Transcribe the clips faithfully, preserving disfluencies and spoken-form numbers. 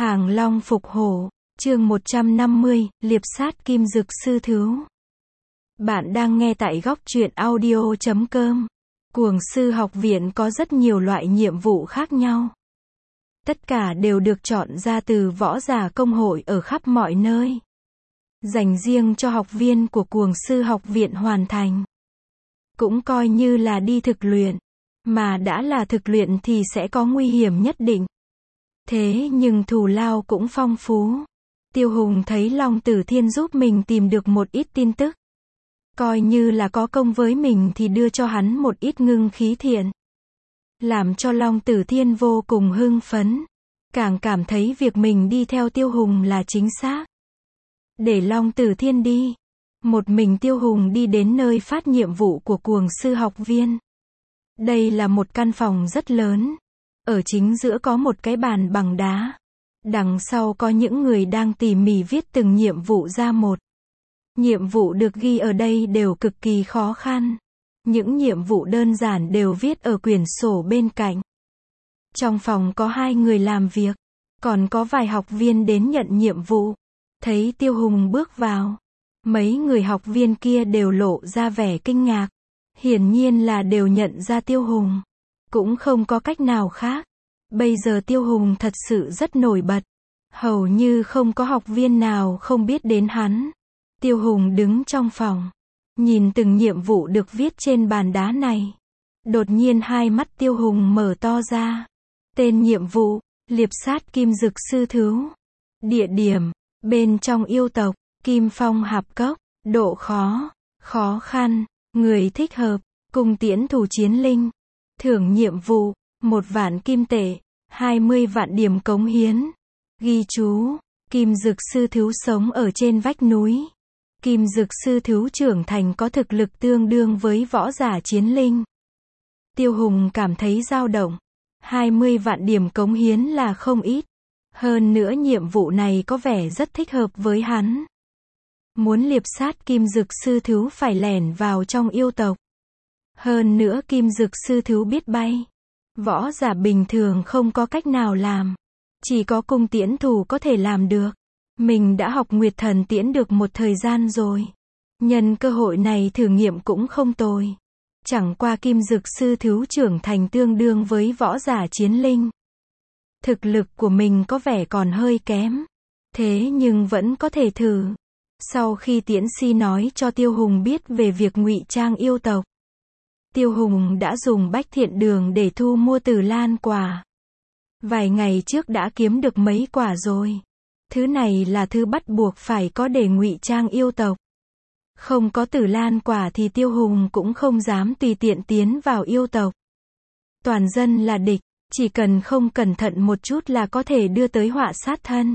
Hàng Long phục hổ, chương một trăm năm mươi, liệp sát kim dực sư thứu. Bạn đang nghe tại góc truyện audio chấm com. Cuồng sư học viện có rất nhiều loại nhiệm vụ khác nhau. Tất cả đều được chọn ra từ võ giả công hội ở khắp mọi nơi. Dành riêng cho học viên của cuồng sư học viện hoàn thành. Cũng coi như là đi thực luyện. Mà đã là thực luyện thì sẽ có nguy hiểm nhất định. Thế nhưng thù lao cũng phong phú. Tiêu Hùng thấy Long Tử Thiên giúp mình tìm được một ít tin tức. Coi như là có công với mình thì đưa cho hắn một ít ngưng khí thiện. Làm cho Long Tử Thiên vô cùng hưng phấn. Càng cảm thấy việc mình đi theo Tiêu Hùng là chính xác. Để Long Tử Thiên đi. Một mình Tiêu Hùng đi đến nơi phát nhiệm vụ của cuồng sư học viên. Đây là một căn phòng rất lớn. Ở chính giữa có một cái bàn bằng đá. Đằng sau có những người đang tỉ mỉ viết từng nhiệm vụ ra một. Nhiệm vụ được ghi ở đây đều cực kỳ khó khăn. Những nhiệm vụ đơn giản đều viết ở quyển sổ bên cạnh. Trong phòng có hai người làm việc. Còn có vài học viên đến nhận nhiệm vụ. Thấy Tiêu Hùng bước vào. Mấy người học viên kia đều lộ ra vẻ kinh ngạc. Hiển nhiên là đều nhận ra Tiêu Hùng. Cũng không có cách nào khác. Bây giờ Tiêu Hùng thật sự rất nổi bật. Hầu như không có học viên nào không biết đến hắn. Tiêu Hùng đứng trong phòng. Nhìn từng nhiệm vụ được viết trên bàn đá này. Đột nhiên hai mắt Tiêu Hùng mở to ra. Tên nhiệm vụ, liệp sát kim dực sư thứu. Địa điểm, bên trong yêu tộc, Kim Phong Hạp Cốc. Độ khó, khó khăn, người thích hợp, cung tiễn thủ chiến linh. Thưởng nhiệm vụ, một vạn kim tệ, hai mươi vạn điểm cống hiến. Ghi chú, kim dực sư thứu sống ở trên vách núi. Kim dực sư thứu trưởng thành có thực lực tương đương với võ giả chiến linh. Tiêu Hùng cảm thấy dao động. hai mươi vạn điểm cống hiến là không ít. Hơn nữa nhiệm vụ này có vẻ rất thích hợp với hắn. Muốn liệp sát kim dực sư thứu phải lẻn vào trong yêu tộc. Hơn nữa kim dực sư thứu biết bay. Võ giả bình thường không có cách nào làm. Chỉ có cung tiễn thủ có thể làm được. Mình đã học Nguyệt Thần Tiễn được một thời gian rồi. Nhân cơ hội này thử nghiệm cũng không tồi. Chẳng qua kim dực sư thứu trưởng thành tương đương với võ giả chiến linh. Thực lực của mình có vẻ còn hơi kém. Thế nhưng vẫn có thể thử. Sau khi Tiễn Si nói cho Tiêu Hùng biết về việc ngụy trang yêu tộc. Tiêu Hùng đã dùng bách thiện đường để thu mua Tử Lan quả. Vài ngày trước đã kiếm được mấy quả rồi. Thứ này là thứ bắt buộc phải có để ngụy trang yêu tộc. Không có Tử Lan quả thì Tiêu Hùng cũng không dám tùy tiện tiến vào yêu tộc. Toàn dân là địch, chỉ cần không cẩn thận một chút là có thể đưa tới họa sát thân.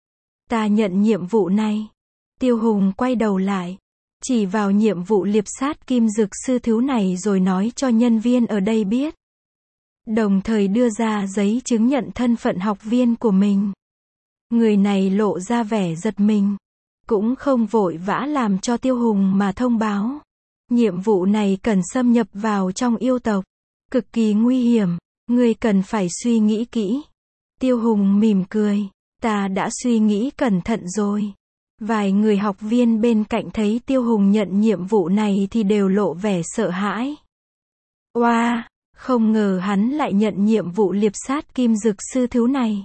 Ta nhận nhiệm vụ này. Tiêu Hùng quay đầu lại. Chỉ vào nhiệm vụ liệp sát kim dực sư thứu này rồi nói cho nhân viên ở đây biết. Đồng thời đưa ra giấy chứng nhận thân phận học viên của mình. Người này lộ ra vẻ giật mình. Cũng không vội vã làm cho Tiêu Hùng mà thông báo. Nhiệm vụ này cần xâm nhập vào trong yêu tộc. Cực kỳ nguy hiểm. Ngươi cần phải suy nghĩ kỹ. Tiêu Hùng mỉm cười. Ta đã suy nghĩ cẩn thận rồi. Vài người học viên bên cạnh thấy Tiêu Hùng nhận nhiệm vụ này thì đều lộ vẻ sợ hãi. Oa, wow, không ngờ hắn lại nhận nhiệm vụ liệp sát kim dực sư thứu này.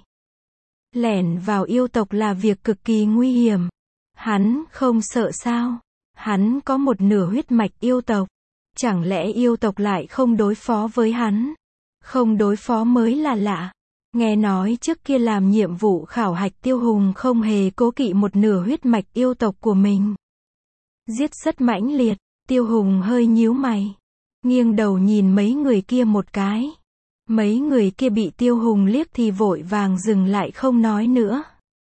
Lẻn vào yêu tộc là việc cực kỳ nguy hiểm. Hắn không sợ sao? Hắn có một nửa huyết mạch yêu tộc. Chẳng lẽ yêu tộc lại không đối phó với hắn? Không đối phó mới là lạ. Nghe nói trước kia làm nhiệm vụ khảo hạch Tiêu Hùng không hề cố kỵ một nửa huyết mạch yêu tộc của mình. Giết rất mãnh liệt. Tiêu Hùng hơi nhíu mày. Nghiêng đầu nhìn mấy người kia một cái. Mấy người kia bị Tiêu Hùng liếc thì vội vàng dừng lại không nói nữa.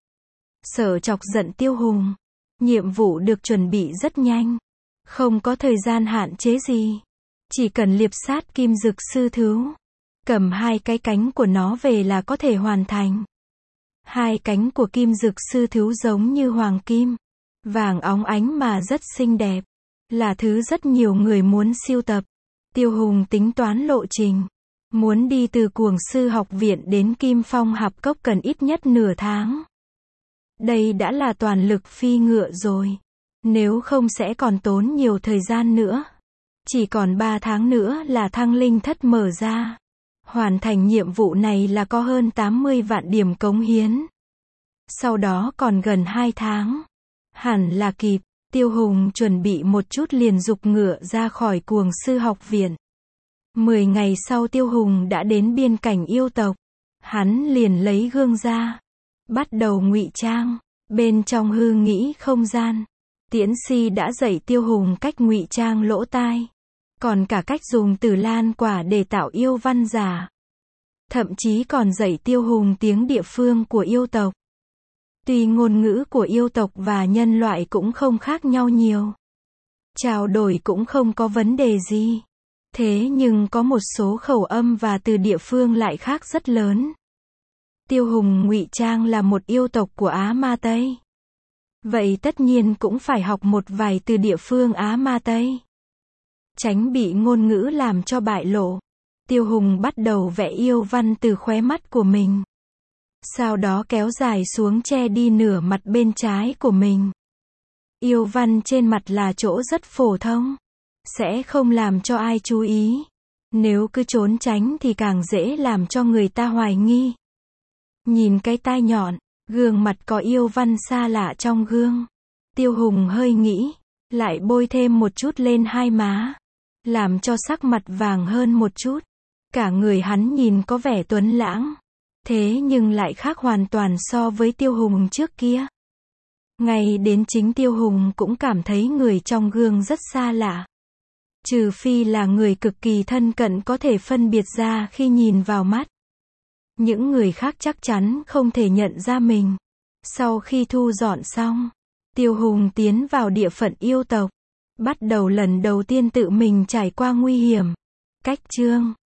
Sợ chọc giận Tiêu Hùng. Nhiệm vụ được chuẩn bị rất nhanh. Không có thời gian hạn chế gì. Chỉ cần liệp sát kim dực sư thứu. Cầm hai cái cánh của nó về là có thể hoàn thành. Hai cánh của kim dực sư thứu giống như hoàng kim. Vàng óng ánh mà rất xinh đẹp. Là thứ rất nhiều người muốn sưu tập. Tiêu Hùng tính toán lộ trình. Muốn đi từ Cuồng Sư Học Viện đến Kim Phong Hạp Cốc cần ít nhất nửa tháng. Đây đã là toàn lực phi ngựa rồi. Nếu không sẽ còn tốn nhiều thời gian nữa. Chỉ còn ba tháng nữa là Thăng Linh Thất mở ra. Hoàn thành nhiệm vụ này là có hơn tám mươi vạn điểm cống hiến. Sau đó còn gần hai tháng. Hẳn là kịp. Tiêu Hùng chuẩn bị một chút liền giục ngựa ra khỏi Cuồng Sư Học Viện. Mười ngày sau Tiêu Hùng đã đến biên cảnh yêu tộc. Hắn liền lấy gương ra. Bắt đầu ngụy trang. Bên trong hư nghĩ không gian. Tiễn Si đã dạy Tiêu Hùng cách ngụy trang lỗ tai. Còn cả cách dùng tử lan quả để tạo yêu văn giả. Thậm chí còn dạy Tiêu Hùng tiếng địa phương của yêu tộc. Tuy ngôn ngữ của yêu tộc và nhân loại cũng không khác nhau nhiều. Trao đổi cũng không có vấn đề gì. Thế nhưng có một số khẩu âm và từ địa phương lại khác rất lớn. Tiêu Hùng ngụy trang là một yêu tộc của Á Ma Tây. Vậy tất nhiên cũng phải học một vài từ địa phương Á Ma Tây. Tránh bị ngôn ngữ làm cho bại lộ. Tiêu Hùng bắt đầu vẽ yêu văn từ khóe mắt của mình. Sau đó kéo dài xuống che đi nửa mặt bên trái của mình. Yêu văn trên mặt là chỗ rất phổ thông. Sẽ không làm cho ai chú ý. Nếu cứ trốn tránh thì càng dễ làm cho người ta hoài nghi. Nhìn cái tai nhọn, gương mặt có yêu văn xa lạ trong gương. Tiêu Hùng hơi nghĩ, lại bôi thêm một chút lên hai má. Làm cho sắc mặt vàng hơn một chút. Cả người hắn nhìn có vẻ tuấn lãng. Thế nhưng lại khác hoàn toàn so với Tiêu Hùng trước kia. Ngay đến chính Tiêu Hùng cũng cảm thấy người trong gương rất xa lạ. Trừ phi là người cực kỳ thân cận có thể phân biệt ra khi nhìn vào mắt. Những người khác chắc chắn không thể nhận ra mình. Sau khi thu dọn xong, Tiêu Hùng tiến vào địa phận yêu tộc. Bắt đầu lần đầu tiên tự mình trải qua nguy hiểm. Cách chương